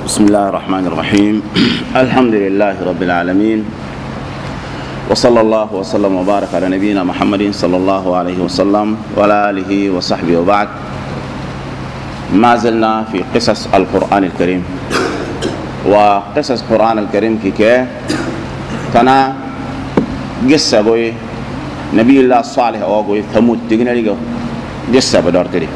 بسم الله الرحمن الرحيم الحمد لله رب العالمين وصلى الله وسلم وبارك على نبينا محمد صلى الله عليه وسلم وعلى آله وصحبه وبعد. ما زلنا في قصص القرآن الكريم، وقصص القرآن الكريم كي تنا قصة قوي نبي الله الصالح أو قوي ثمود تجينا لقى قصة بدور تري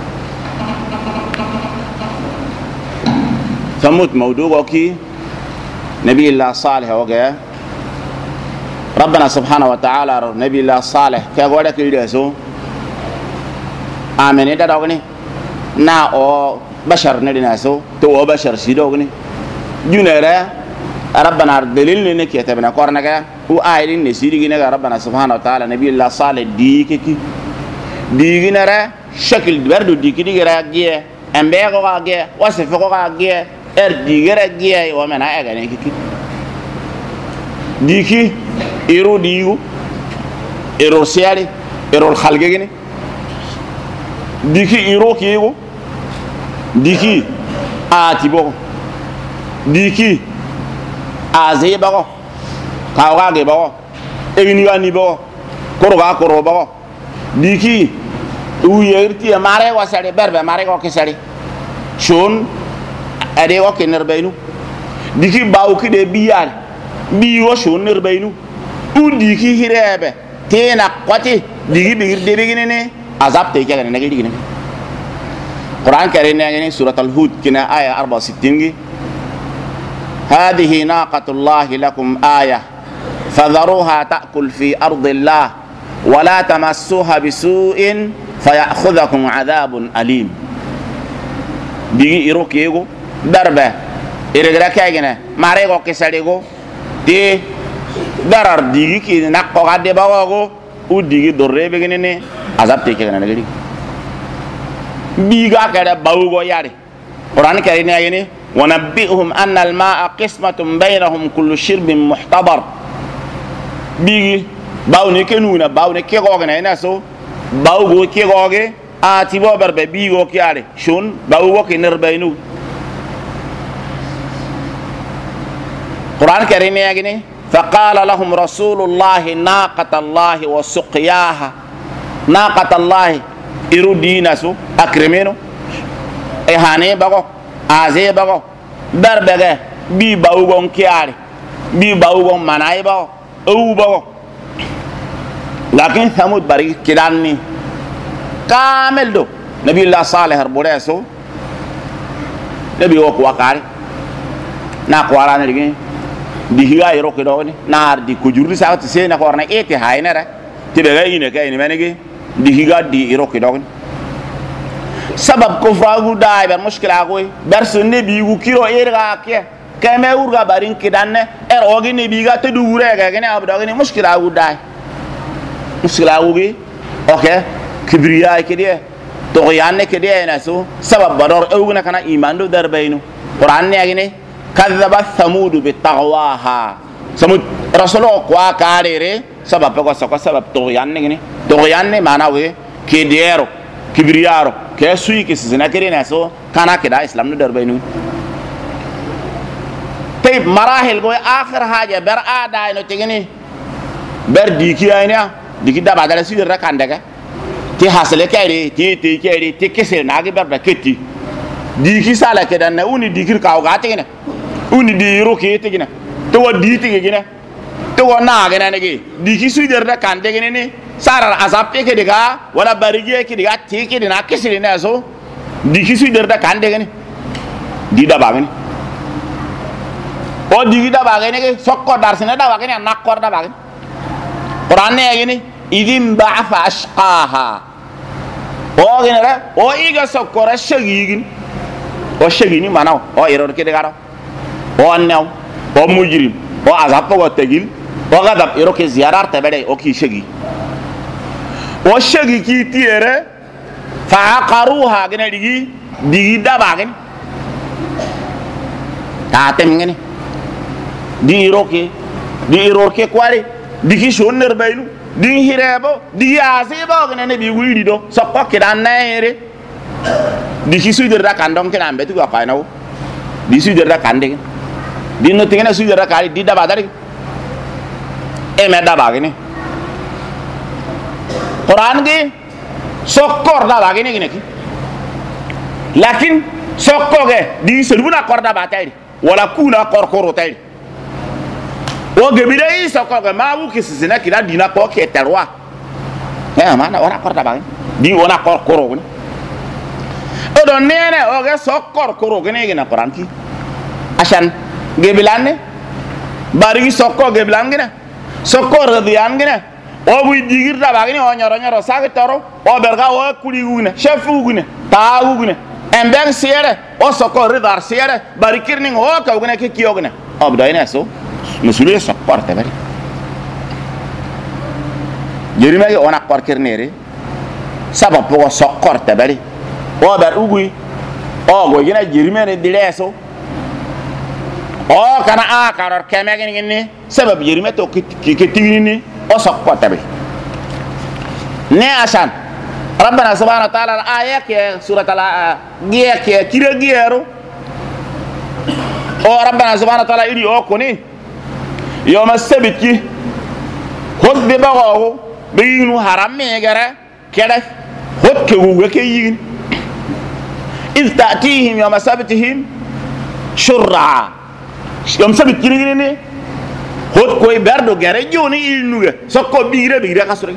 ثمود موضوع كي نبي الله الصالح أو قوي ربنا سبحانه وتعالى نبي الله الصالح كأقول لك يدرسوا آمين إذا دعوني نا أو بشر نديناسو تو بشر سيدوغني جنرا ربنا دليل لنك يتبنا قرنك وآيلين نسيرين ربنا سبحانه وتعالى نبي الله صالح ديكي ديكينرا شكل بردو ديكي ديكرا جيه أمبيغو جيه وصفقو جيه ديكرا جيه ومن أغاني كي ديكي إيرو ديو إيرو سيالي إيرو الخلقيني diki iro kiego diki atibo diki azeba kawa ge bago egini ga ni bago koroga koro bago diki uyerti mare wasare berbe mare ko kesari shon ade ko kener baynu diki baw ki de biyal biyo shon ner baynu u diki hirebe tena kwati digi bigir de begine azab te kya ne gidi ne Quran Karim ne surah al-Hud kina aya 64 hadhihi naqatullah lakum aya fadharuha ta'kul fi ardillah wa la tamassuha bisu'in fayakhudhukum adhabun alim digi irokego darba iregra kagene mare ko kesarego te darar digi ki nakko gadde bago u digi dorrebe gene azab te kegana nagari biga kada bawgo yari Quran Karim ne ayini wa nabbihum anna al-ma'a qismatun bainahum kullu shirbin muhtadar bigi bawne kenuna bawne kegogana ina so bawgo kegoge ati bo barbe bigo kyare shun bawgo ke nerbaynu Quran Karim ne ayini faqala lahum rasulullahi naqatallahi wa suqiyaha ناقة الله إرودينا سو أكرمينو إهاني بقو عزي بقو دربغة بي باوغون كياري بي باوغون مناي بقو أو بقو لكن ثمود بري كداني كامل دو نبي الله صالح ربوريسو نبي وكو وكاري ناقوارانا لغين دي هيغا يروكي دوغني نار دي كجوري ساوتي سينا كورنا إيتي هاينا را تبغى ينكا ينمانيكي dihiga di iroki dogon sabab ko fragu dai ber mushkila goy ber sunne bi gu kiro erga ke kame urga barin kidanne ogi ne biga te du urega gene abdo gene mushkila gu dai mushkila gu gi okay kibriya kidi to yanne kidi na so sabab bador ewguna kana imando darbaynu Quran ne gene kadhaba thamud bi taqwaha samud rasulu kwa karere sabab ko sabab to yanne gene to yanne mana we kediero kibriyaro ke sui ke sina kerena so kana keda islam no darbaynu tay marahil go akhir haja ber ada no tigini ber diki ayna diki da badala su rakandaga ti hasale kayri ti kayri ti kese nagi ber da ketti diki sala kedan na uni dikir kaw ga tigina uni di roki tigina to wadi tigina to na ga na ngi diki su da kande gene ni sarar azab ke diga wala barige ke diga tiki dina kisiri na so diki su derda kande gani di da bagani o digi da bagani ke sokko darsina da bagani nakor da bagani Quran ne gani idim ba'fa ashqaha o gene ra o iga sokkora shagigin o shagini manaw o eror ke diga o annaw o mujrim o azab ko tagil o gadab ero ke ziyarar tabade o ki shagi وشجي كتيرة فعقروها كنا دي دباغن تاتم كنا دي روكي كواري دي كيشون نربينو دي هيرابو دي عزيبو كنا نبي ويدي دو سقط كنا نهيري دي كيسوي درا كاندون كنا أمبتو كاينو di sujada kande di no tingena sujada kali di daba dari e me daba gini Quran ge sokor daba gini ki lakin sokko ge di selbuna kor daba tay wala kuna kor tay o ge bidai sokko ge ma wu kisina kila dina ko ke terwa mana ora kor daba di ona kor ni o don nene o ge sokor gini gina Quran ki asan ge bilane bari sokko ge bilangina sokor radian gina o bu digir daba gini o nyoro sagi toro o berga o kuli gune chefu gune ta gune embeng siere o sokor ridar siere bari kirning o ka gune ke kiyogune o bdaina so musuliye sokor te bari jerima ge ona kor kirnere sabab po sokor te bari o ber ugui o go gina jerima ne dileso o kana a karor keme gini sabab jerima to ke tigini o sokko tabi ne asan rabbana subhanahu wa ta'ala ayat ya surat al-giya ke kira giyaru o rabbana subhanahu wa ta'ala iri o koni yawma sabiti hobbe bago be yinu haram me gara keda hokke wuga ke yin iz ta'tihim yawma sabtihim shur'a yawma sabiti ni hot koy berdo gare joni ilnuga sokko bigire kasure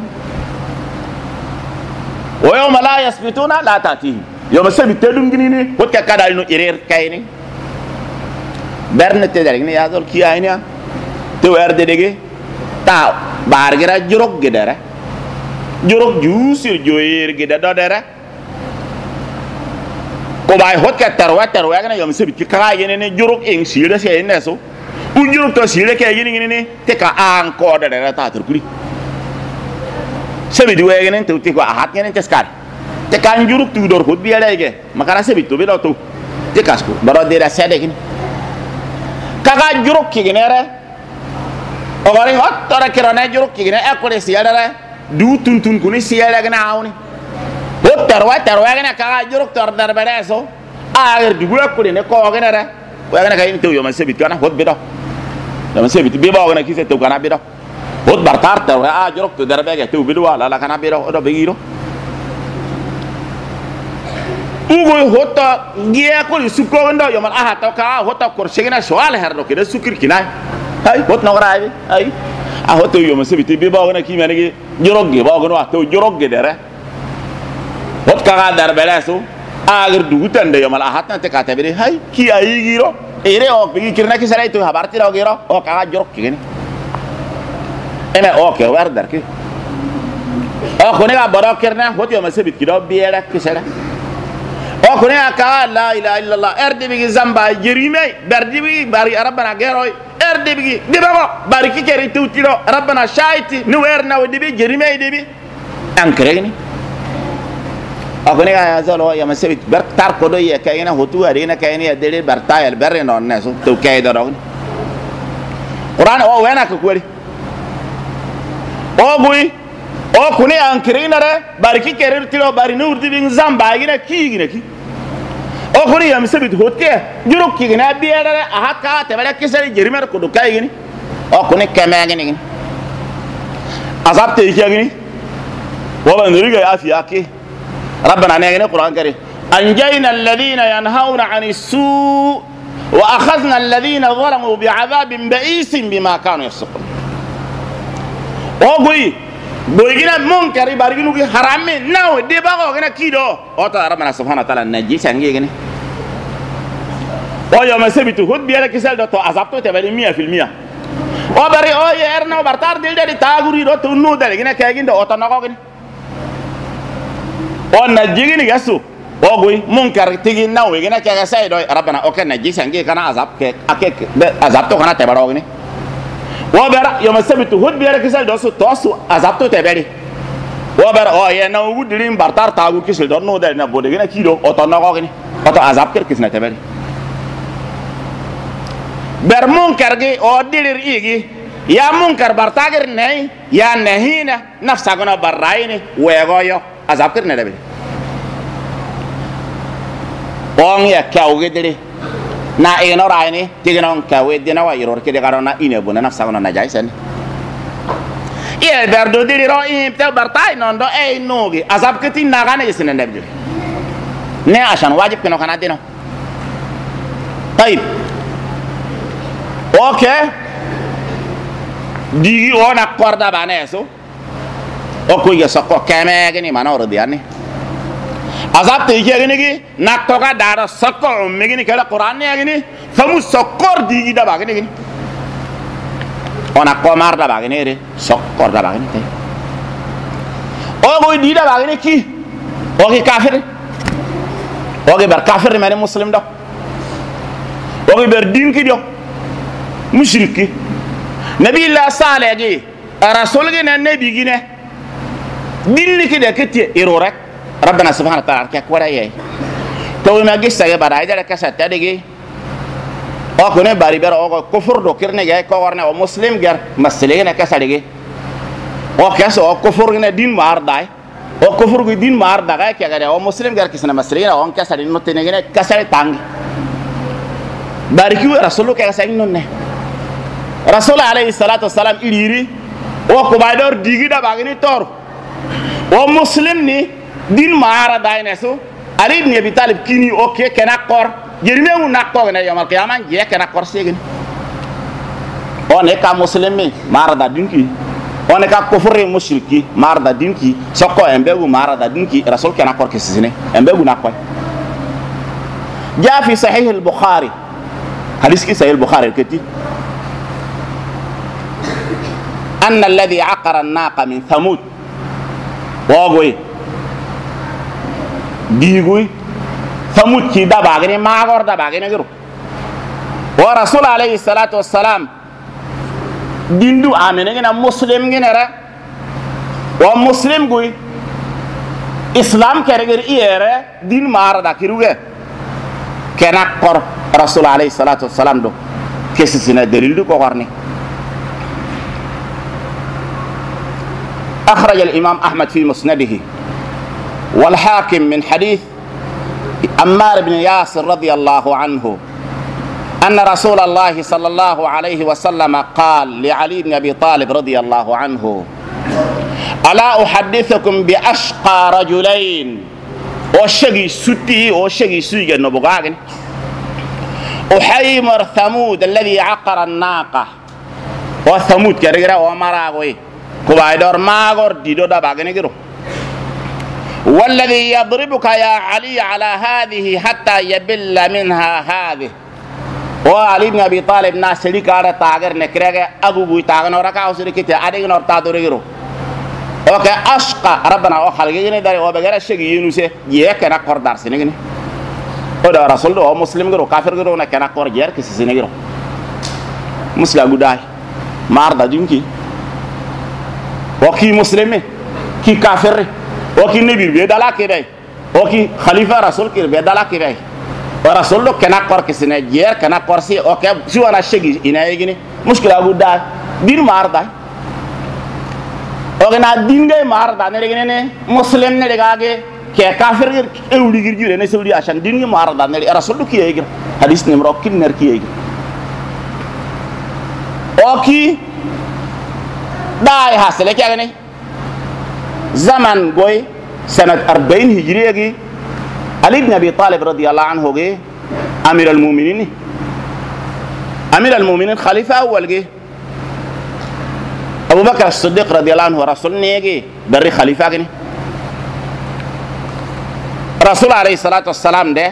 o yawma la yasbituna la tatihi yawma sabita dum gini hot ka kadal no irer kayni berne te dal ni yazol ki ayna te werde dege ta bargira jorok gedara jorok jusir joyer gedada dara ko bay hot ka tarwa gana yawma sabiti ka yene jorok en sira se ne so unjuru to sire ke yini ni te ka an ko da ta turkuri sebi duwe ngene te ko ahat ngene te skar te kan juruk tu dor ko biya lege makana sebi to be do to te kasko baro de da sede kin kaga juruk ki ngene re o gari hot to ra kirana juruk ki ngene e ko de siya dara du tun kuni siya daga na awni hot tarwa ngene kaga juruk tor dar bere so agar du ko de ne ko ngene re ko ngene kay to yo ma sebi kana hot be do dama sebiti be bawo na kise to kana bido hot bartar ta a jorok to darbe ga to bido wala la kana bido odo begiro ugo hota giya ko suko ndo yo mal aha to ka hota korsegina soal herdo kida sukir kinai ay hot no raay ay a hoto yo ma sebiti be bawo na ki mene gi jorok ge bawo no to jorok ge dere hot ka darbe la so agar dugutande yo mal aha ta te ka tabire hay ki ay giro ere o bigi kirna ki sarai to habarti ro gero o ka jorok kini ene o ke wardar ki o kone ga baro kirna hoti o masebit ki do biera ki sara o kone ka la ilaha illallah erde bigi zamba jerime dardi bigi bari rabbana gero erde bigi dibago bari ki keri tutiro rabbana shaiti nu werna o dibi jerime dibi ankregni akone ga zalo ya masebit ber tar ko do ye kayina hotu arina kayina dele bertayel berre non ne so to kaydo do Quran o wena ko kwari o bui o kuni ankirina re barki kerer tiro bari nur dibin zamba gina ki o kuni ya masebit hotte juro ki gina biere aha ka te bele kisari jerimer ko do kayini o kuni keme gini azab te gini wala ndiriga afiya ki ربنا نيجي القرآن الكريم أنجينا الذين ينهون عن السوء وأخذنا الذين ظلموا بعذاب بئيس بما كانوا يفسقون أوغوي بويجينا منكر بارجينو كي حرام ناو دي باغو كنا كيدو أوتا ربنا سبحانه وتعالى نجي سانجي كني أو يوم سبتو خد بيالا كسل دو تو عذابتو تبالي 100% أو باري أو يرنا وبرتار ديل دي تاغوري دو تونو دل كنا كيجين دو أوتا نقو كني on na jigini gasu ogui munkar tigi na we gina kaga sai do rabbana okay na jisangi kana azab ke ake azab to kana tebaro gini wo bera yo masabitu hud bera kisal do so tosu azab to teberi wo bera o ye na wudirin bartar tagu kisil do no dal na bode gina kido o to na ko gini o to azab ker kisna teberi ber munkar gi o dilir igi ya munkar bartagir nei ya nahina nafsa gona barraini wego yo azab kir ne dabe on ya kaw gedere na eno raini tignon kawe dina wa iror kede garona ine bona na sagona na jaisen ye berdo diri ro te bartai non do e nogi azab kiti nagane isine ndebdi ne ashan wajib kino kana dino طيب اوكي digi ona korda baneso o ko ya sako keme gani manor diani azab te yegini gi nakto ga dara sako megini kala qur'an ne gini famu sokor digi da bagini gini ona ko mar da bagini re sokor da bagini te o go di da bagini ki o ki kafir o ge bar kafir mene muslim do o ge bar din ki do mushriki nabi la saleh gi rasul gi ne nabi gi ne dinni ki de kiti irorek rabbana subhanahu wa ta'ala ka kwara ye to ma gi sage bara ida ka sa tadigi o ko ne bari ber o ko kufur do kirne ge ko warne o muslim ger masle ne ka sadigi o ka so kufur ne din mar dai o kufur gi din mar da ga ke ga o muslim ger kisna masle ne on ka sadin no tene ne ka sare tang bari ki rasul ka sa non ne rasul alayhi salatu wassalam iliri o ko baydor digi da bagini tor o muslim ni din mara dayne so ali ibn abi talib kini o ke kenakor jerime un nakko ne yamal qiyamah je kenakor segin on e ka muslim mi mara da dinki on e ka kufri mushriki mara da dinki sokko embegu mara da dinki rasul kenakor ke sisine embegu nakko ja fi sahih al-bukhari hadith ki sahih al-bukhari kiti أن الذي عقر الناقة من ثمود وغوي ديغوي ثمود كي دباغني ما غور دباغني غيرو ورسول عليه الصلاة والسلام ديندو آمنين مسلم غيرا ومسلم غوي إسلام كرغير إيرا دين مار دا كيروغي كنا قر رسول عليه الصلاة والسلام دو كيسسنا دليل دو كوغرني أخرج الإمام أحمد في مسنده والحاكم من حديث عمار بن ياسر رضي الله عنه أن رسول الله صلى الله عليه وسلم قال لعلي بن أبي طالب رضي الله عنه ألا أحدثكم بأشقى رجلين وشغي ستي وشغي سيجا نبغاغن أحيمر ثمود الذي عقر الناقة وثمود كرغرا ومراغوي كبايدور ماغور ديدو دا باغني غيرو والذي يضربك يا علي على هذه حتى يبل منها هذه وعلي بن ابي طالب ناس لي كار تاغر نكرغه ابو بو تاغنو ركاو سركيت ادي نور تادور غيرو اوكي اشقى ربنا او خلقني داري او بغير شيء ينوسه يكنا قردار سنغني او دا رسول او مسلم غيرو كافر غيرو نكنا قر جير كسي غيرو مسلا غداي ماردا دينكي وكي مسلمي كي كافر وكي نبي بيدالا كده وكي خليفه رسول كده بيدالا كده ورسول له كنا قر كسنه جير كنا قرسي اوكي شو انا شيء هنا يجيني مشكله غدا دين ماردا اوغنا دين جاي ماردا نريغني مسلم نريغاغي كي كافر اولي غير نه سولي عشان دين ماردا نري رسول له كي يجي حديث نمبر كي نر كي يجي اوكي داي حاصل كي يعني زمن غوي سنة 40 هجرية علي بن أبي طالب رضي الله عنه جي أمير المؤمنين خليفة أول جي أبو بكر الصديق رضي الله عنه رسول نيجي بري خليفة جني رسول عليه الصلاة والسلام ده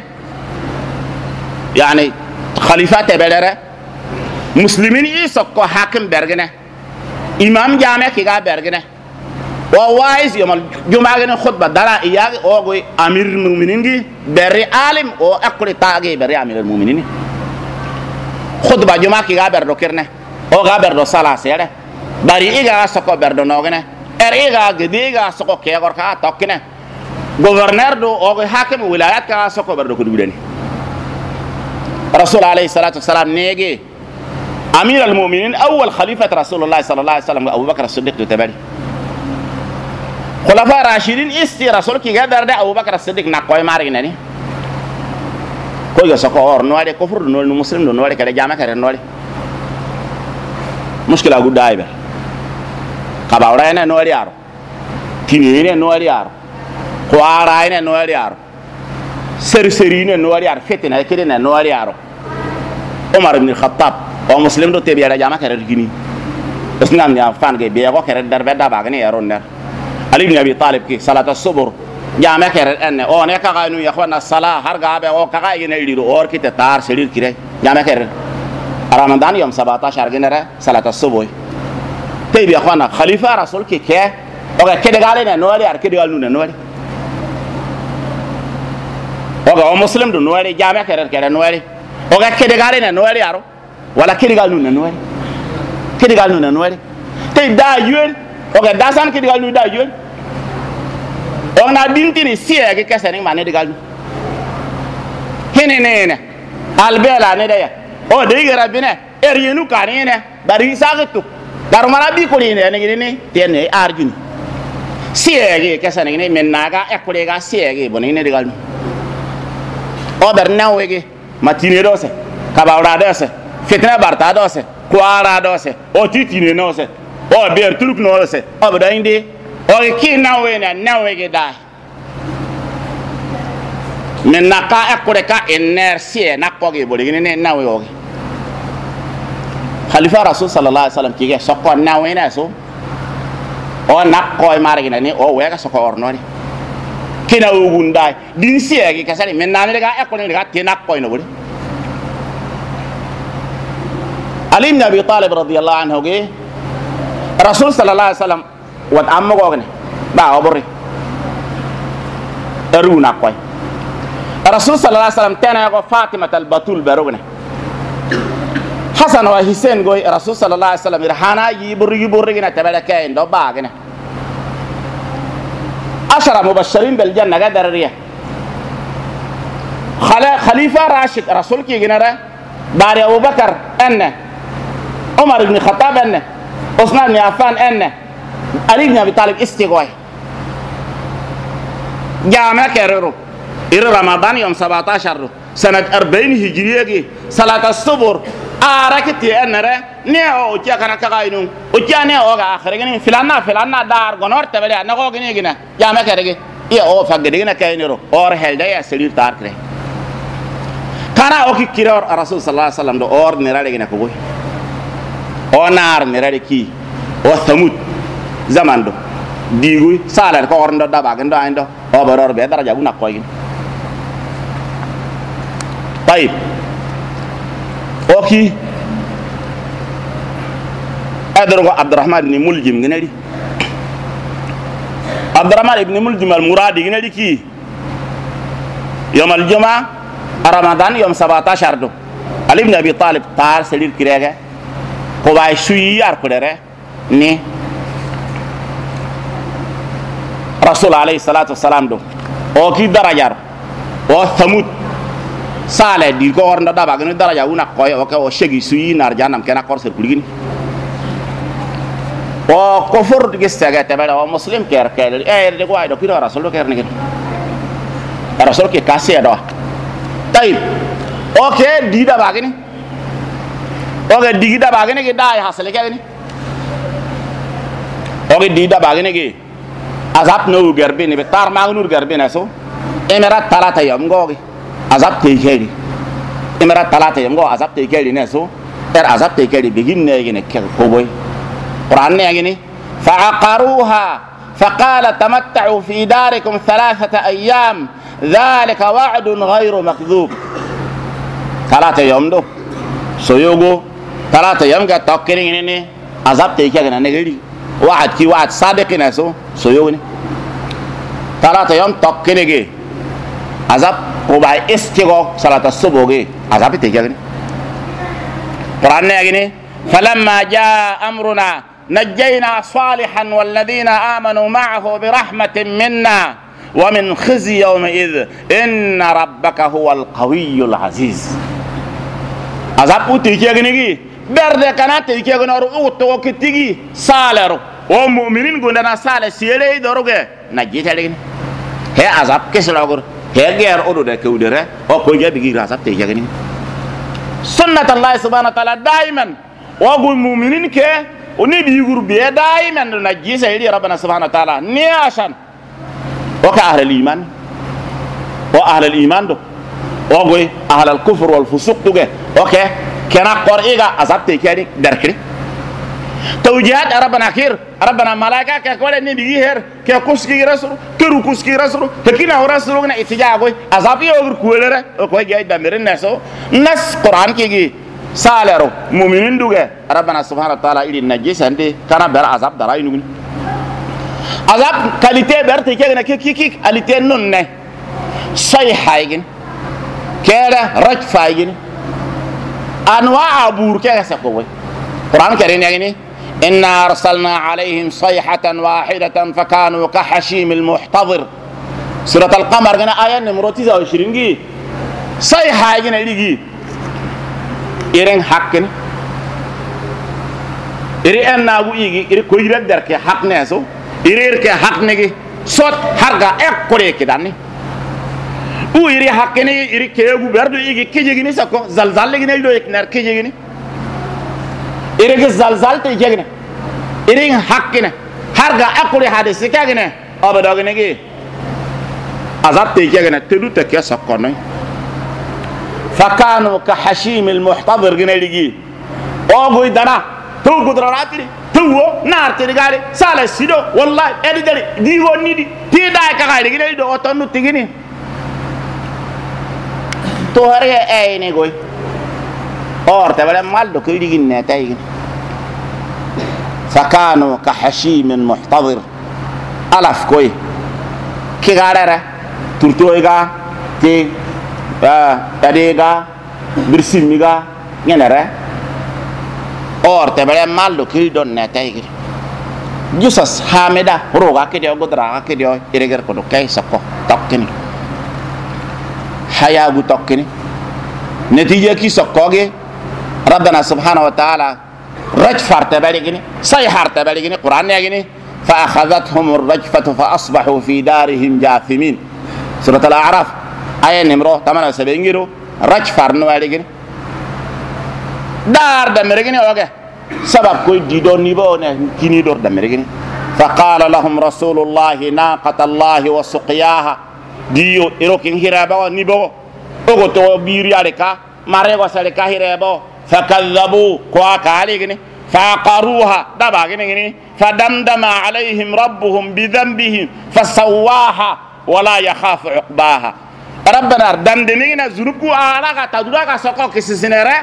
يعني خليفة تبلره مسلمين يسقوا حاكم برجنه إمام جامع كيغا برجنه ووايز يوم الجمعة جن خطبة دارا إياه أو أمير المؤمنين جي بري عالم أو أقول تاجي بري أمير المؤمنين خطبة جمعة كيغا بردو كرنه أو غا بردو صلاة سيره بري إيغا سكو بردو نوغنه إيغا جديغا سكو كيغور كا توكنه غوفرنر دو أو حاكم ولايات كا سكو بردو كدبيدني رسول عليه الصلاة والسلام نيجي أمير المؤمنين أول خليفة رسول الله صلى الله عليه وسلم أبو بكر الصديق تباري خلفاء راشدين استي رسول كي قدر ده أبو بكر الصديق نقوي مارين يعني ko ga sako or no ade kufur no muslim no ade kada jama kare no ade mushkila gudai be kabawra ene no ade yaro tinene no ade yaro kwara ene no ade yaro seri ne no ade yaro fetena kede ne no ade yaro Umar ibn Khattab o muslim do te biara jama kare gini اسنام يا فان جي بيغو كره دربه دا باغني يرون نر علي بن ابي طالب كي صلاه الصبر جامع كره ان او نه كغانو يا اخوانا الصلاه هرغا به او كغا ينيدو اور كي تار سرير كره جامع كره رمضان يوم 17 جنره صلاه الصبح تي يا اخوانا خليفه رسول كي كه او كده قال نو علي ار كده قال نو علي او مسلم دو نو علي جامع كره نو علي او كده قال نو علي ارو ولا كده قال نو علي kidi gal nuna noore te da yul o ga dasan kidi gal nu da yul o na dintini sie ke kesani mane de gal hene ne albela ne da ya o de gara bine yenu kani ne bari sagatu dar mara bi ko ne ne ne tene arjuni sie ke kesani ne men naga e ko ga sie ke boni ne de gal o ber nawege matine do se kabawra do se fitna barta do se kwara dose o titine no se o ber tuluk no se o bada inde o ki nawe ge dai men naka akure ka inertie nakoge boli ne nawe o khalifa rasul sallallahu alaihi wasallam kige sokko nawe na so o nakko e margi ne o wega sokko orno ni kina ugundai din sie ge kasani men nane ga akure ga te nakko no boli علي بن ابي طالب رضي الله عنه جه رسول صلى الله عليه وسلم وات ام غوغني با اوبري ارونا كوي رسول صلى الله عليه وسلم تنا فاطمه البتول بروغني حسن وحسين غوي رسول صلى الله عليه وسلم رحانا يبرغنا تباركين دو باغني 10 مبشرين بالجنه قدر ريه خليفه راشد رسول كي جنره بعد ابو بكر انه عمر بن الخطاب انه عثمان بن عفان انه علي بن ابي طالب استغوي جامع كررو إلى رمضان يوم 17 سنة 40 هجرية صلاة الصبر أراكتي أنره نيو أوتيا كنا كغاينو أوتيا نيو أوغا آخرين فلانا دار غنور تبلي أنا غوغني جنا جامع كررو يا أو فقدينا كاينرو أور هلدا يا سرير تاركره كنا أوكي كيرور الرسول صلى الله عليه وسلم دو أور نرالي جنا كوي أو نار نرالي كي أو ثمود زمان دو ديغوي سالر كو أورندو دابا غندو عندو أو برور بيدار جابونا كوي طيب اوكي ادرو عبد الرحمن بن ملجم غنالي عبد الرحمن بن ملجم المرادي غنالي كي يوم الجمعه رمضان يوم 17 دو علي بن ابي طالب تار سلير كريغا كو باي سوي ار كودره ني رسول عليه الصلاه والسلام دو اوكي درجار او ثمود sale di ko ornda daba gani daraja una koy o ka o shegi suyi nar janam kena kor ser kuligini o kofur gestaga tabada o muslim ker kel de ko ay do kiro rasul ker ne rasul ke kase do tayib okay di daba gani o ga di daba gani ke dai hasale ke ni o ga di daba gani ke azap no garbe ne be tar magnur garbe na so emerat talata yam ngogi azab tekeli imara talata yango azab tekeli ne so azab tekeli begin ne gene ko boy quran ne gene fa aqaruha فقال تمتعوا في داركم 3 ايام ذلك وعد غير مكذوب 3 يوم دو سويوغو 3 يوم ga tokkeri ne azab tekeli ne gari وعد ki وعد صادق ne so سويوغو 3 يوم tokkeri ge azab وباي استيغو صلاه الصبح عذاب تيجي قران نيغني فلما جاء امرنا نجينا صالحا والذين امنوا معه برحمه منا ومن خزي يومئذ ان ربك هو القوي العزيز عذاب تيجي برد كانت تيجي نور اوتو كتيجي سالرو ومؤمنين غندنا سال سيلي دروغه نجيت لين هي عذاب كسلوغر heger odo da kewdere o ko jabi gira sabte jagani sunnat allah subhanahu wa ta'ala daiman wa gul mu'minin ke oni bi gur bi daiman na jisa iri rabbana subhanahu wa ta'ala ni ashan wa ka ahlul iman wa ahlul iman do wa goy ahlul kufr wal fusuq tuge okay kena qoriga azabte kadi darkri توجيهات ربنا خير ربنا ملائكة كقول إني بيجير كقصكي رسول كروكسكي رسول هكينا هو رسولنا إتجاه كوي أزابي أو كولره أو كوي جاي دمرين ناسو ناس قرآن كيجي سالرو مؤمنين دوجا ربنا سبحانه وتعالى إلى النجس عندي كنا بر عذاب دراي نقول عذاب كاليتة برتي كنا كي كاليتة نون صحيح هايجن كذا رج فايجن أنواع أبور كذا سكوي قرآن كريم يعني إنا أرسلنا عليهم صيحة واحدة فكانوا كحشيم المحتضر سورة القمر كنا آية نمرة 29 جي صيحة جنا يجي إيرن حقن إيرن ناقو يجي إيرن كويرة درك حق ناسو إيرن كحق نجي صوت حرقة إكوري كداني وإيرن حقن إيرن كيابو بردو يجي كيجي نسكو زلزال لجنا يلو يكنر كيجي إيرن زلزال تيجي إيرن حقنا حرقة أكوري هذا سكاجنا أبدا جنجي عذاب تيجي تلو تكيا سكوني فكانوا كحشيم المحتضر جنجي أوغوي دنا تو قدراتي تو نار تريغالي سالة سيدو والله أدي داري ديو نيدي تيدا كاغاي جنجي دو أتونو تيجيني تو هريه أي نيجوي أور تبلا مال دو كيدي جنة تايجين فكانوا كحشيم محتضر ألف كوي كي غارة تورتويغا تي تديغا برسيميغا ينرى اور تبلا مالو كي دون نتايغ جوسس حامدا روغا كديو غدرا كديو إيرغر كدو كاي سكو توكني حياغو توكني نتيجة كي سكوغي ربنا سبحانه وتعالى رجفة تبالغني صيحة تبالغني قرآن يغني فأخذتهم الرجفة فأصبحوا في دارهم جاثمين سورة الأعراف آية نمرو 78 رجفة نوالغني دار دمرغني اوغه سبب كوي ديدو نيبو كيني دور دمرغني فقال لهم رسول الله ناقة الله وسقياها ديو إروكين هيرابو نيبو اوغو تو بيرياريكا ماريغو ساليكا هيرابو فكذبوا كوا كاليغني فعقروها دباغني فدمدم عليهم ربهم بذنبهم فسواها ولا يخاف عقباها ربنا دندنينا زنوبو علاقة تدوكا سوكو كسيسينيري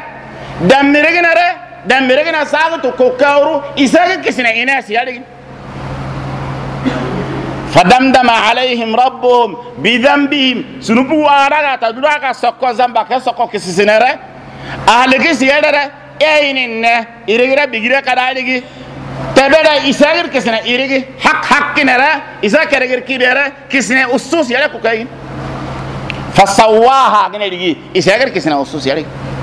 دمرغنا ساغتو كوكاورو إساق كسنا إناس يالغن فدمدم عليهم ربهم بذنبهم زنوبو علاقة تدوكا سوكو زنبا سوكو كسيسينيري أهل كسيادة اينن إيرغرا بيغرا كدالغي تبدا إساغر كسنا إيرغي حق نرا إسا كرغر كيبرا كسنا أسوس يالا كوكاين فسواها غنيغي إساغر كسنا أسوس يالا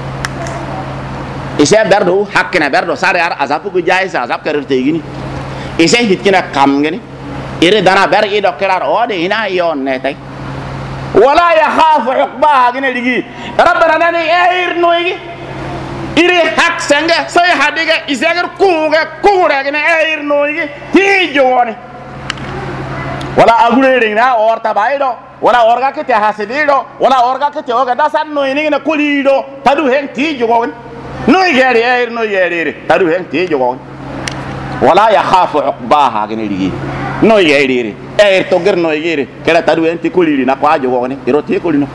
إسا بردو حقنا بردو ساري عذابو جايز عذاب كرتيغني إسا هيتكنا كامغني إيري دانا بر إيدو كرار أودي هنا يون نتاي ولا يخاف عقباها غنيغي ربنا ناني اير نويغي إيري حق سنجا سوي حديقة إساقر كورا كنا إير نويجي تيجواني ولا أقولين نا أورتا بايدو ولا أورغا كتي حاسديدو ولا أورغا كتي أورغا داسان نويني نا كوليدو تدو هن تيجوان نويجي إير نويجي تدو هن تيجوان ولا يخاف عقباها كنا ليجي نويجي إير توغر نويجي كلا تدو هن تيكوليدي نا كواجواني إيرو تيكولينو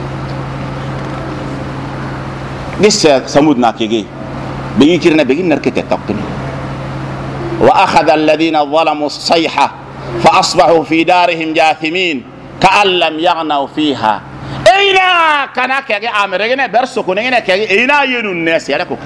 جس سمود ناكيجي بيجيكرنا بيجين نركت التقطني وأخذ الذين ظلموا الصيحة فأصبحوا في دارهم جاثمين كأن لم يغنوا فيها أين كنا كي أمريكنا برسكونين كي أين ينو الناس يلكوك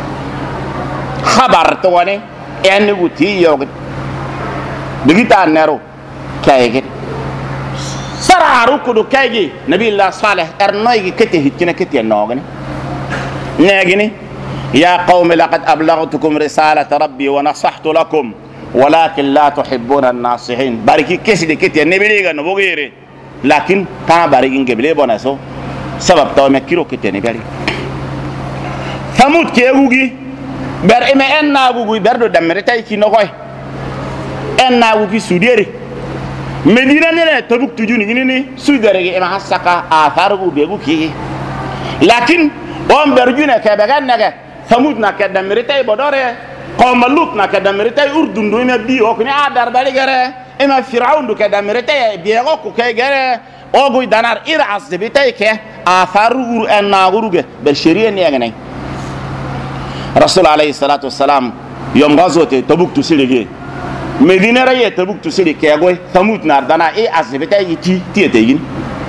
خبر تواني أن وتي يوم بيجيتا نرو كي سرعوا كدو كي نبي الله صالح أرنوي كتي هتكنا كتي النوغني ناجني يا قوم لقد أبلغتكم رسالة ربي ونصحت لكم ولكن لا تحبون الناصحين باركي كسي كتي النبي ليغا نبوغيري lakin kana barigin gebele bonaso sabab taw me kiro kitene bari Thamud ke gugi ber eme en na gugi ber do damere tay ki nokoy en na gugi sudere Medina ne Tabuk tujuni ni sudere ge ema hasaka athar gu be gugi lakin on berjune ke be gannaga Thamud na ke damere tay bodore qawma Lut na ke damere tay urdun do me bi o ko ni adar bali gare ema Firaun do ke damere tay bi go ko ke gare o gu danar iras de bitay ke athar gu en na guruge ber sharia ne ngane Rasul alayhi salatu wassalam yom gazote Tabuk tusirige Medina raye Tabuk tusiri kegoy Thamud nar dana e azbeta yiti tietegin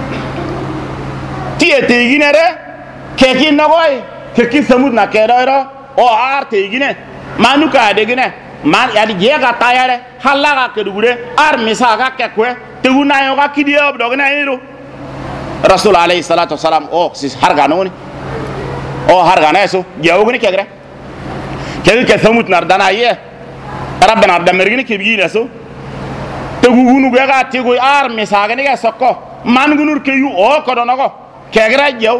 re keki nagoy keki Thamud na kedoro o artegine manuka degine man yadi jega tayare halaga kedugure ar misaga kekwe teguna yo ga kidiyo dogna iro Rasul alayhi salatu wassalam o sis harganoni o harganeso jawugni kegre كذلك ثمود نردنا يه ربنا دمرجني كبيرة سو تقولون بيجا تقول مساعدني كسكو ما نقولون كيو أو كدونكو كعرة جو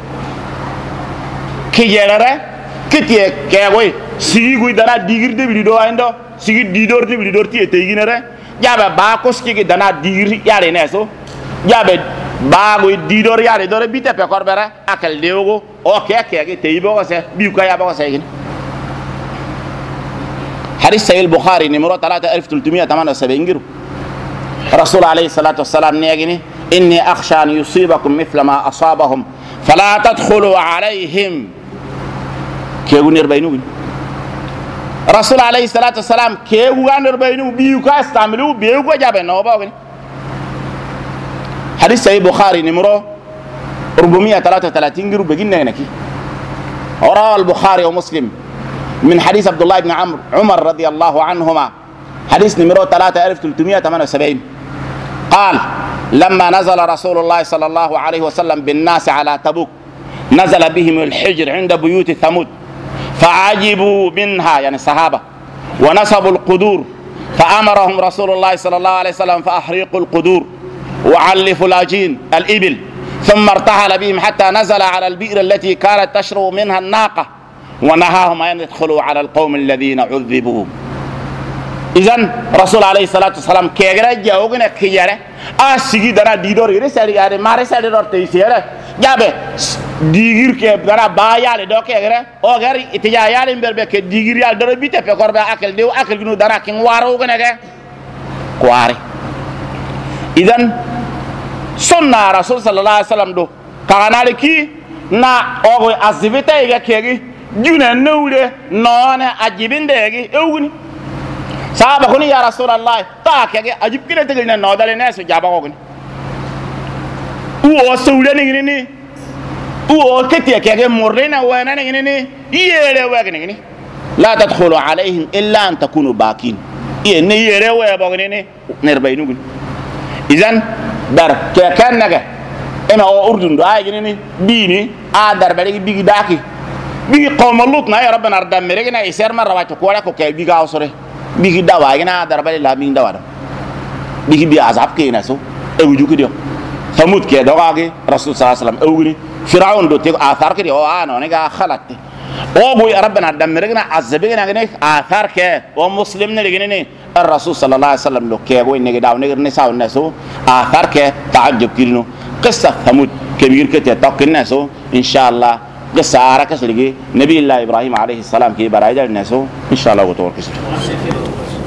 كيجرة كتير كعوي سيجي دنا ديغير تبيدو عندو سيجي ديدور تبيدور تيه تيجينره جاب باكوس كي دنا ديغير ياري نسو جاب باغوي ديدور ياري دور بيته بكور برا أكل ديوغو أو كي تيبو كسه بيوكا يابو كسه يجين حديث سيد البخاري نمرة 3378 رسول عليه الصلاة والسلام نيجني إني أخشى أن يصيبكم مثل ما أصابهم فلا تدخلوا عليهم كيغو نربينو رسول عليه الصلاة والسلام كيغو نربينو بيوكا استعملوا بيوكا جابن نوبا حديث سيد البخاري نمرة 433 بجينا هناكي وروى البخاري ومسلم من حديث عبد الله بن عمر رضي الله عنهما حديث نمرة 3378 قال لما نزل رسول الله صلى الله عليه وسلم بالناس على تبوك نزل بهم الحجر عند بيوت ثمود فعجبوا منها يعني الصحابة ونصبوا القدور فأمرهم رسول الله صلى الله عليه وسلم فأحرقوا القدور وعلفوا الأجين الإبل ثم ارتحل بهم حتى نزل على البئر التي كانت تشرب منها الناقة ونهاهم أن يدخلوا على القوم الذين عذبوا إذن رسول عليه الصلاة والسلام كيغرا جاوغنا كياره أسيجي دنا ديدور يرسالي على ما رسالي دور تيسيره جابه ديغير كي دنا بايال دو كيغرا أو غير إتجايال إمبربه كي ديغير يال دور بيته فكور به أكل ديو أكل جنو دنا كين واروغنا كه كواري إذن سنة رسول صلى الله عليه وسلم دو كانالي كي نا أو أزبته إيجا كيغي جونا نولي نانا أجيبين دهي أوغني صحابة كوني يا رسول الله تاك يا أجيب كده تقولنا نادل الناس جابا أوغني هو سولة نيجي هو كتير كده مرينا وانا نيجي ييره واغني لا تدخلوا عليهم إلا أن تكونوا باكين ييره واغني نربينو إذن دار كان نجا أنا أردن دعاء جنني بيني دار بدي بيجي داكي بيجي قوم لوط نا يا ربنا ردم مرينا يسير مرة واحدة كوارا كوكي بيجي أوصره بيجي دواء جنا دربالي لا بين دواء بيجي بيعذاب كينا سو أوجو كده ثمود كده دواء رسول صلى الله عليه وسلم أوجني فرعون دو تيجي آثار كده أنا نيجا خلته أو يا ربنا ردم مرينا عذبنا جنيه آثار كه ومسلمنا لجنيه الرسول صلى الله عليه وسلم لو كيه وين نيجي داو نيجي نساو الناسو آثار كه تعجب كيلو قصة ثمود كبير كده تاكل الناسو إن شاء الله قصة عركة سلقي نبي الله إبراهيم عليه السلام كي برايد الناس إن شاء الله وتوكل